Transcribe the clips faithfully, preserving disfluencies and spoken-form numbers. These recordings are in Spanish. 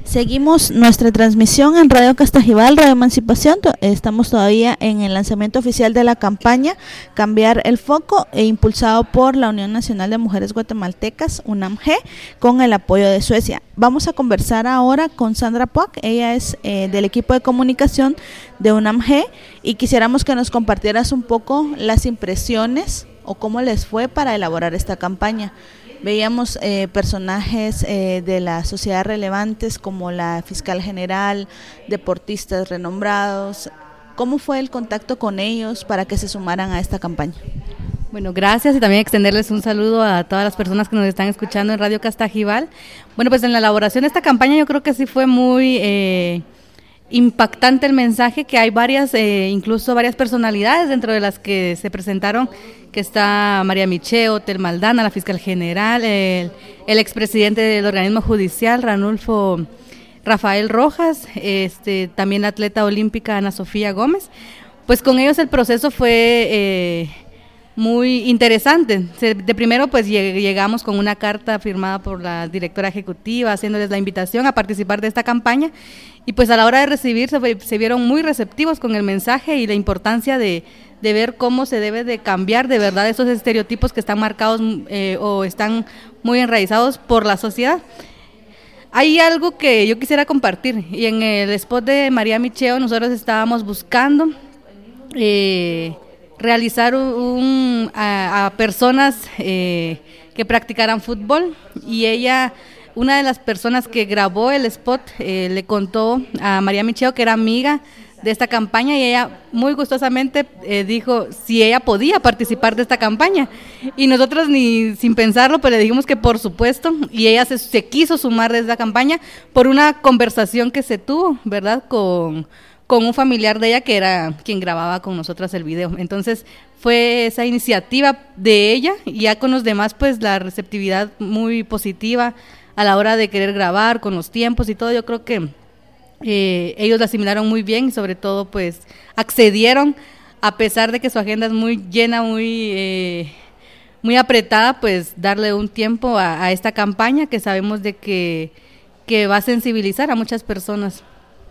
Seguimos nuestra transmisión en Radio Castajibal, Radio Emancipación. Estamos todavía en el lanzamiento oficial de la campaña Cambiar el Foco, e impulsado por la Unión Nacional de Mujeres Guatemaltecas, UNAMG, con el apoyo de Suecia. Vamos a conversar ahora con Sandra Puac. Ella es eh, del equipo de comunicación de UNAMG, y quisiéramos que nos compartieras un poco las impresiones o cómo les fue para elaborar esta campaña. Veíamos eh, personajes eh, de la sociedad relevantes como la fiscal general, deportistas renombrados. ¿Cómo fue el contacto con ellos para que se sumaran a esta campaña? Bueno, gracias, y también extenderles un saludo a todas las personas que nos están escuchando en Radio Castajibal. Bueno, pues en la elaboración de esta campaña yo creo que sí fue muy eh, impactante el mensaje, que hay varias, eh, incluso varias personalidades dentro de las que se presentaron, que está María Micheo, Tel Maldana, la fiscal general, el, el expresidente del organismo judicial, Ranulfo Rafael Rojas, este, también la atleta olímpica Ana Sofía Gómez. Pues con ellos el proceso fue eh, muy interesante. De primero pues llegamos con una carta firmada por la directora ejecutiva, haciéndoles la invitación a participar de esta campaña, y pues a la hora de recibir se, se vieron muy receptivos con el mensaje y la importancia de de ver cómo se debe de cambiar de verdad esos estereotipos que están marcados eh, o están muy enraizados por la sociedad. Hay algo que yo quisiera compartir, y en el spot de María Micheo nosotros estábamos buscando eh, realizar un, a, a personas eh, que practicaran fútbol, y ella, una de las personas que grabó el spot, eh, le contó a María Micheo que era amiga de esta campaña, y ella muy gustosamente eh, dijo si ella podía participar de esta campaña, y nosotros ni sin pensarlo pues le dijimos que por supuesto, y ella se, se quiso sumar de esta campaña por una conversación que se tuvo, ¿verdad?, con, con un familiar de ella que era quien grababa con nosotras el video. Entonces fue esa iniciativa de ella, y ya con los demás pues la receptividad muy positiva a la hora de querer grabar, con los tiempos y todo. Yo creo que Eh, ellos lo asimilaron muy bien, y sobre todo pues accedieron, a pesar de que su agenda es muy llena, muy eh, muy apretada, pues darle un tiempo a, a esta campaña que sabemos de que, que va a sensibilizar a muchas personas.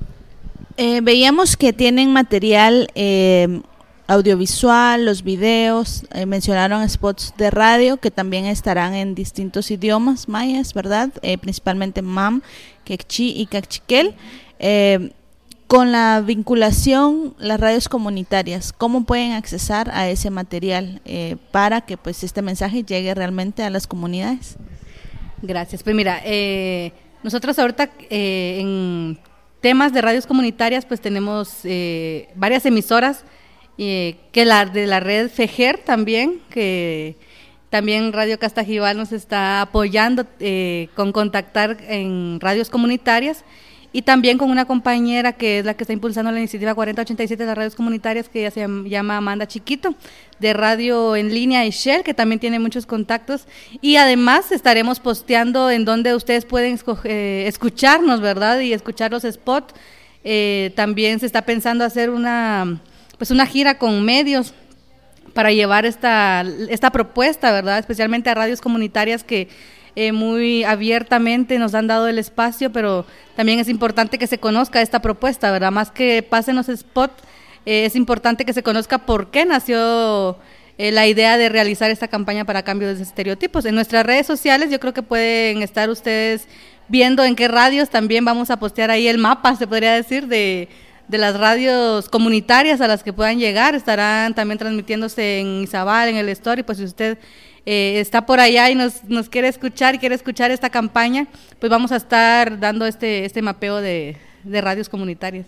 Eh, veíamos que tienen material eh, audiovisual, los videos, eh, mencionaron spots de radio que también estarán en distintos idiomas mayas, ¿verdad? Eh, principalmente Mam, Quechí y Cachiquel. Eh, con la vinculación, las radios comunitarias, ¿cómo pueden accesar a ese material eh, para que pues este mensaje llegue realmente a las comunidades? Gracias. Pues mira, eh, nosotros ahorita eh, en temas de radios comunitarias pues tenemos eh, varias emisoras, eh, que la de la red FEJER también, que también Radio Castajibal nos está apoyando eh, con contactar en radios comunitarias, y también con una compañera que es la que está impulsando la iniciativa cuarenta ochenta y siete de las radios comunitarias, que ella se llama Amanda Chiquito, de radio en línea y Shell, que también tiene muchos contactos, y además estaremos posteando en donde ustedes pueden escoger, eh, escucharnos, ¿verdad?, y escuchar los spots. Eh, también se está pensando hacer una, pues una gira con medios para llevar esta, esta propuesta, ¿verdad?, especialmente a radios comunitarias que Eh, muy abiertamente nos han dado el espacio, pero también es importante que se conozca esta propuesta, ¿verdad? Más que pasen los spots, eh, es importante que se conozca por qué nació eh, la idea de realizar esta campaña para cambio de estereotipos. En nuestras redes sociales yo creo que pueden estar ustedes viendo en qué radios, también vamos a postear ahí el mapa, se podría decir, de, de las radios comunitarias a las que puedan llegar. Estarán también transmitiéndose en Izabal, en el Story, pues si usted Eh, está por allá y nos, nos quiere escuchar y quiere escuchar esta campaña, pues vamos a estar dando este, este mapeo de, de radios comunitarias.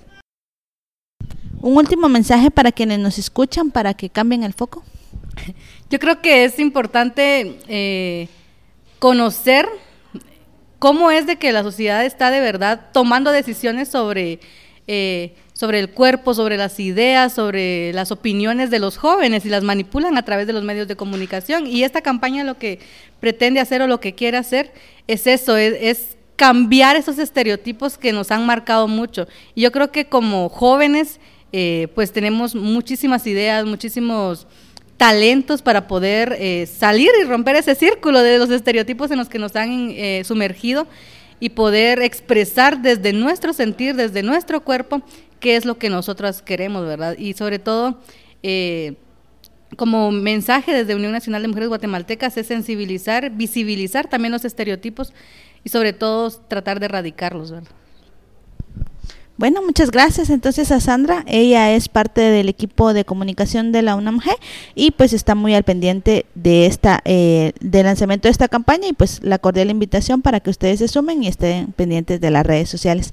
Un último mensaje para quienes nos escuchan, para que cambien el foco. Yo creo que es importante eh, conocer cómo es de que la sociedad está de verdad tomando decisiones sobre eh, sobre el cuerpo, sobre las ideas, sobre las opiniones de los jóvenes, y las manipulan a través de los medios de comunicación. Y esta campaña lo que pretende hacer o lo que quiere hacer es eso, es, es cambiar esos estereotipos que nos han marcado mucho. Y yo creo que como jóvenes eh, pues tenemos muchísimas ideas, muchísimos talentos para poder eh, salir y romper ese círculo de los estereotipos en los que nos han eh, sumergido. y poder expresar desde nuestro sentir, desde nuestro cuerpo, qué es lo que nosotras queremos, ¿verdad? Y sobre todo, eh, como mensaje desde Unión Nacional de Mujeres Guatemaltecas es sensibilizar, visibilizar también los estereotipos y sobre todo tratar de erradicarlos, ¿verdad? Bueno, muchas gracias entonces a Sandra, ella es parte del equipo de comunicación de la UNAMG y pues está muy al pendiente de esta eh, del lanzamiento de esta campaña y pues la cordial invitación para que ustedes se sumen y estén pendientes de las redes sociales.